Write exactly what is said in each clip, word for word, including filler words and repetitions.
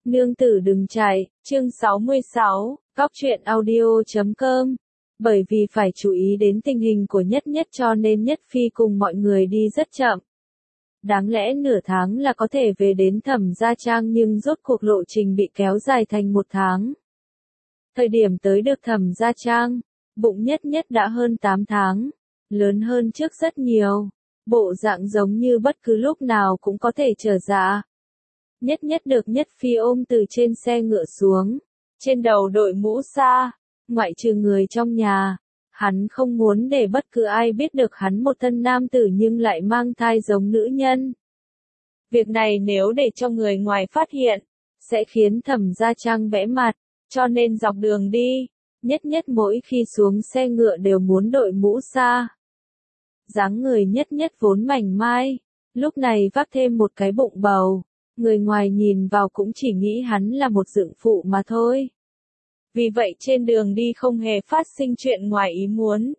Nương tử đừng chạy, chương sáu mươi sáu, góc truyện audio chấm com. Bởi vì phải chú ý đến tình hình của Nhất Nhất cho nên Nhất Phi cùng mọi người đi rất chậm. Đáng lẽ nửa tháng là có thể về đến Thẩm Gia Trang nhưng rốt cuộc lộ trình bị kéo dài thành một tháng. Thời điểm tới được Thẩm Gia Trang, bụng Nhất Nhất đã hơn tám tháng, lớn hơn trước rất nhiều, bộ dạng giống như bất cứ lúc nào cũng có thể trở dạ. Nhất Nhất được Nhất Phi ôm từ trên xe ngựa xuống, trên đầu đội mũ sa, ngoại trừ người trong nhà, hắn không muốn để bất cứ ai biết được hắn một thân nam tử nhưng lại mang thai giống nữ nhân. Việc này nếu để cho người ngoài phát hiện, sẽ khiến Thẩm Gia Trang bẽ mặt, cho nên dọc đường đi, Nhất Nhất mỗi khi xuống xe ngựa đều muốn đội mũ sa. Dáng người Nhất Nhất vốn mảnh mai, lúc này vác thêm một cái bụng bầu. Người ngoài nhìn vào cũng chỉ nghĩ hắn là một dưỡng phụ mà thôi. Vì vậy trên đường đi không hề phát sinh chuyện ngoài ý muốn.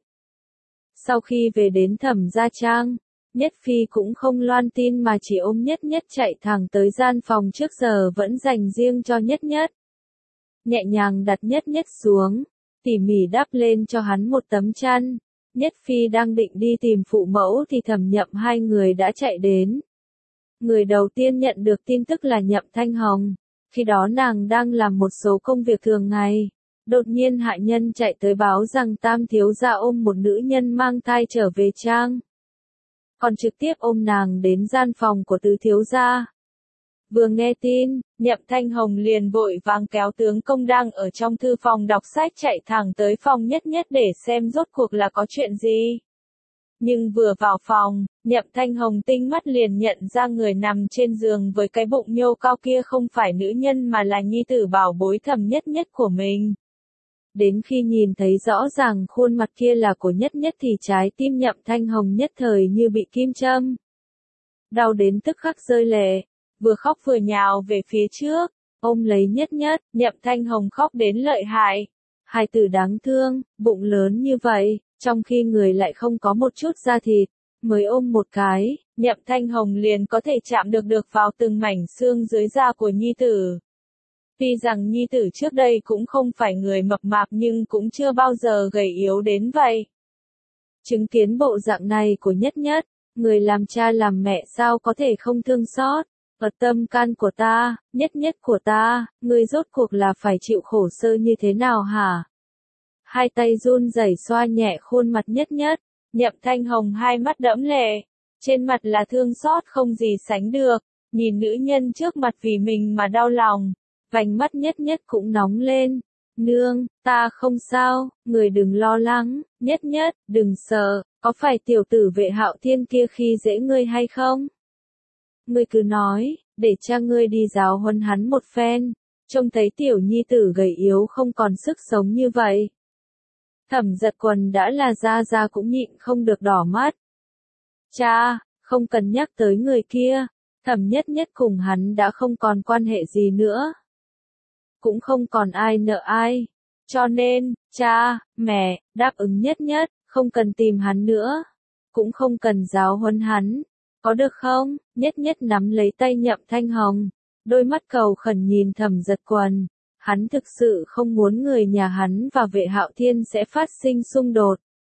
Sau khi về đến Thẩm Gia Trang, Nhất Phi cũng không loan tin mà chỉ ôm Nhất Nhất chạy thẳng tới gian phòng trước giờ vẫn dành riêng cho Nhất Nhất. Nhẹ nhàng đặt Nhất Nhất xuống, tỉ mỉ đắp lên cho hắn một tấm chăn. Nhất Phi đang định đi tìm phụ mẫu thì Thẩm Nhậm hai người đã chạy đến. Người đầu tiên nhận được tin tức là Nhậm Thanh Hồng, khi đó nàng đang làm một số công việc thường ngày. Đột nhiên hạ nhân chạy tới báo rằng Tam thiếu gia ôm một nữ nhân mang thai trở về trang. Còn trực tiếp ôm nàng đến gian phòng của tứ thiếu gia. Vừa nghe tin, Nhậm Thanh Hồng liền vội vàng kéo tướng công đang ở trong thư phòng đọc sách chạy thẳng tới phòng Nhất Nhất để xem rốt cuộc là có chuyện gì. Nhưng vừa vào phòng, Nhậm Thanh Hồng tinh mắt liền nhận ra người nằm trên giường với cái bụng nhô cao kia không phải nữ nhân mà là nhi tử bảo bối Thẩm Nhất Nhất của mình. Đến khi nhìn thấy rõ ràng khuôn mặt kia là của Nhất Nhất thì trái tim Nhậm Thanh Hồng nhất thời như bị kim châm. Đau đến tức khắc rơi lệ, vừa khóc vừa nhào về phía trước, ôm lấy Nhất Nhất, Nhậm Thanh Hồng khóc đến lợi hại. Hài tử đáng thương, bụng lớn như vậy, trong khi người lại không có một chút da thịt, mới ôm một cái, Nhậm Thanh Hồng liền có thể chạm được được vào từng mảnh xương dưới da của nhi tử. Tuy rằng nhi tử trước đây cũng không phải người mập mạp nhưng cũng chưa bao giờ gầy yếu đến vậy. Chứng kiến bộ dạng này của Nhất Nhất, người làm cha làm mẹ sao có thể không thương xót. Ở tâm can của ta, Nhất Nhất của ta, ngươi rốt cuộc là phải chịu khổ sở như thế nào hả? Hai tay run rẩy xoa nhẹ khuôn mặt Nhất Nhất, Nhậm Thanh Hồng hai mắt đẫm lệ, trên mặt là thương xót không gì sánh được, nhìn nữ nhân trước mặt vì mình mà đau lòng, vành mắt Nhất Nhất cũng nóng lên. Nương, ta không sao, người đừng lo lắng, Nhất Nhất, đừng sợ, có phải tiểu tử Vệ Hạo Thiên kia khi dễ ngươi hay không? Ngươi cứ nói, để cha ngươi đi giáo huấn hắn một phen, trông thấy tiểu nhi tử gầy yếu không còn sức sống như vậy. Thẩm Giật Quần đã là gia gia cũng nhịn không được đỏ mắt. Cha, không cần nhắc tới người kia, Thẩm Nhất Nhất cùng hắn đã không còn quan hệ gì nữa. Cũng không còn ai nợ ai. Cho nên, cha, mẹ, đáp ứng Nhất Nhất, không cần tìm hắn nữa. Cũng không cần giáo huấn hắn. Có được không? Nhất Nhất nắm lấy tay Nhậm Thanh Hồng. Đôi mắt cầu khẩn nhìn Thẩm Giật Quần. Hắn thực sự không muốn người nhà hắn và Vệ Hạo Thiên sẽ phát sinh xung đột.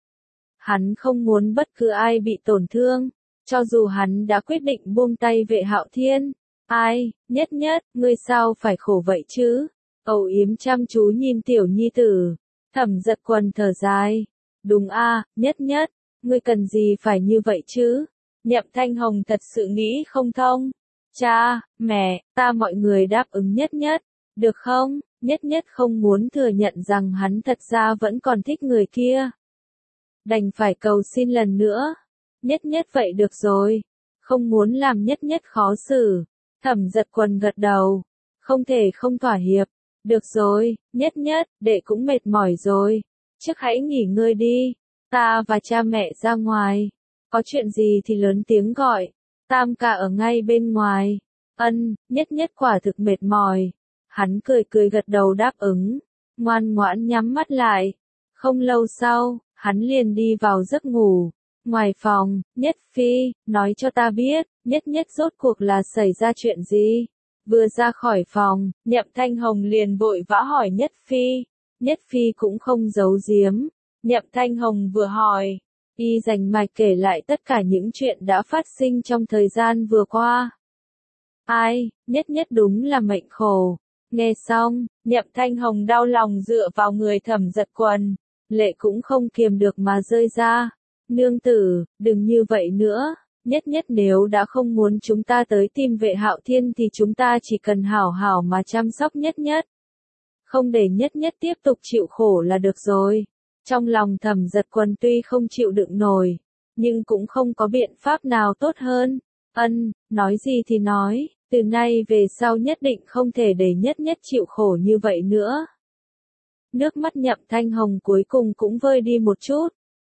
Hắn không muốn bất cứ ai bị tổn thương. Cho dù hắn đã quyết định buông tay Vệ Hạo Thiên. Ai, Nhất Nhất, ngươi sao phải khổ vậy chứ? Âu yếm chăm chú nhìn tiểu nhi tử. Thẩm Giật Quần thở dài. Đúng a, Nhất Nhất, ngươi cần gì phải như vậy chứ? Nhậm Thanh Hồng thật sự nghĩ không thông. Cha, mẹ, ta mọi người đáp ứng Nhất Nhất. Được không? Nhất Nhất không muốn thừa nhận rằng hắn thật ra vẫn còn thích người kia. Đành phải cầu xin lần nữa. Nhất Nhất vậy được rồi. Không muốn làm Nhất Nhất khó xử. Thẩm Giật Quần gật đầu. Không thể không thỏa hiệp. Được rồi, Nhất Nhất, đệ cũng mệt mỏi rồi. Trước hãy nghỉ ngơi đi. Ta và cha mẹ ra ngoài. Có chuyện gì thì lớn tiếng gọi. Tam ca ở ngay bên ngoài. Ân, Nhất Nhất quả thực mệt mỏi. Hắn cười cười gật đầu đáp ứng. Ngoan ngoãn nhắm mắt lại. Không lâu sau, hắn liền đi vào giấc ngủ. Ngoài phòng, Nhất Phi, nói cho ta biết, Nhất Nhất rốt cuộc là xảy ra chuyện gì? Vừa ra khỏi phòng, Nhậm Thanh Hồng liền vội vã hỏi Nhất Phi. Nhất Phi cũng không giấu giếm. Nhậm Thanh Hồng vừa hỏi, y rành mạch kể lại tất cả những chuyện đã phát sinh trong thời gian vừa qua. Ai, Nhất Nhất đúng là mệnh khổ. Nghe xong, Nhậm Thanh Hồng đau lòng dựa vào người Thẩm Giật Quần, lệ cũng không kiềm được mà rơi ra. Nương tử, đừng như vậy nữa. Nhất Nhất nếu đã không muốn chúng ta tới tìm Vệ Hạo Thiên thì chúng ta chỉ cần hảo hảo mà chăm sóc Nhất Nhất. Không để Nhất Nhất tiếp tục chịu khổ là được rồi. Trong lòng Thẩm Giật Quần tuy không chịu đựng nổi, nhưng cũng không có biện pháp nào tốt hơn. Ân, nói gì thì nói, từ nay về sau nhất định không thể để Nhất Nhất chịu khổ như vậy nữa. Nước mắt Nhậm Thanh Hồng cuối cùng cũng vơi đi một chút.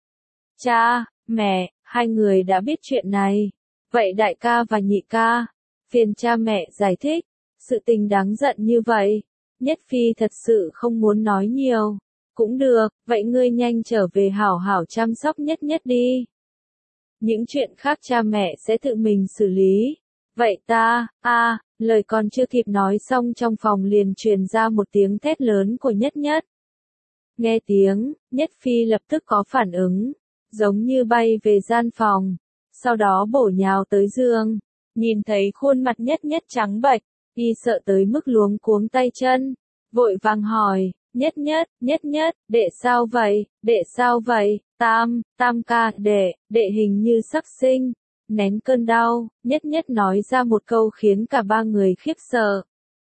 Cha, mẹ, hai người đã biết chuyện này. Vậy đại ca và nhị ca, phiền cha mẹ giải thích. Sự tình đáng giận như vậy, Nhất Phi thật sự không muốn nói nhiều. Cũng được, vậy ngươi nhanh trở về hảo hảo chăm sóc Nhất Nhất đi. Những chuyện khác cha mẹ sẽ tự mình xử lý. Vậy ta, a, à, lời còn chưa kịp nói xong trong phòng liền truyền ra một tiếng thét lớn của Nhất Nhất. Nghe tiếng, Nhất Phi lập tức có phản ứng, giống như bay về gian phòng, sau đó bổ nhào tới giường, nhìn thấy khuôn mặt Nhất Nhất trắng bệch, y sợ tới mức luống cuống tay chân, vội vàng hỏi, Nhất Nhất, Nhất Nhất, đệ sao vậy, đệ sao vậy, tam, tam ca, đệ, đệ hình như sắp sinh. Nén cơn đau, Nhất Nhất nói ra một câu khiến cả ba người khiếp sợ.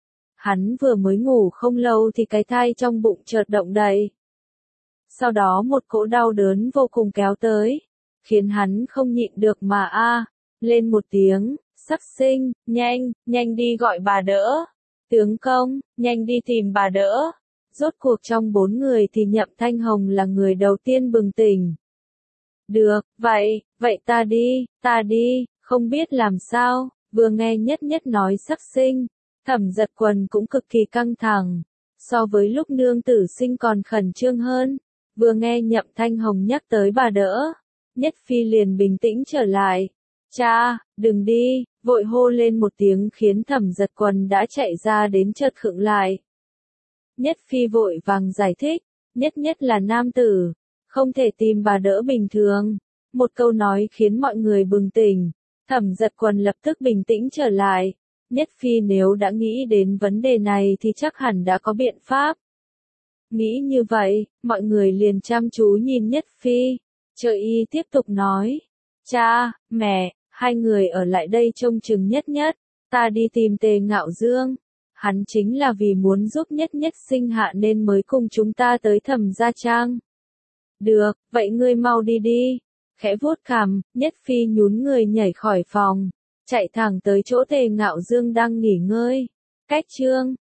Hắn vừa mới ngủ không lâu thì cái thai trong bụng chợt động đậy. Sau đó một cỗ đau đớn vô cùng kéo tới, khiến hắn không nhịn được mà a, à, lên một tiếng, sắp sinh, nhanh, nhanh đi gọi bà đỡ. Tướng công, nhanh đi tìm bà đỡ. Rốt cuộc trong bốn người thì Nhậm Thanh Hồng là người đầu tiên bừng tỉnh. Được, vậy, vậy ta đi, ta đi, không biết làm sao, vừa nghe Nhất Nhất nói sắp sinh, Thẩm Giật Quần cũng cực kỳ căng thẳng, so với lúc nương tử sinh còn khẩn trương hơn, vừa nghe Nhậm Thanh Hồng nhắc tới bà đỡ, Nhất Phi liền bình tĩnh trở lại, cha, đừng đi, vội hô lên một tiếng khiến Thẩm Giật Quần đã chạy ra đến chợt khựng lại. Nhất Phi vội vàng giải thích, Nhất Nhất là nam tử, không thể tìm bà đỡ bình thường. Một câu nói khiến mọi người bừng tỉnh, Thẩm Giật Quần lập tức bình tĩnh trở lại. Nhất Phi nếu đã nghĩ đến vấn đề này thì chắc hẳn đã có biện pháp. Nghĩ như vậy, mọi người liền chăm chú nhìn Nhất Phi, chờ y tiếp tục nói. Cha, mẹ, hai người ở lại đây trông chừng Nhất Nhất, ta đi tìm Tề Ngạo Dương. Hắn chính là vì muốn giúp Nhất Nhất sinh hạ nên mới cùng chúng ta tới Thẩm gia trang. Được, vậy ngươi mau đi đi. Khẽ vuốt cằm, Nhất Phi nhún người nhảy khỏi phòng, chạy thẳng tới chỗ Tề Ngạo Dương đang nghỉ ngơi. Cách chương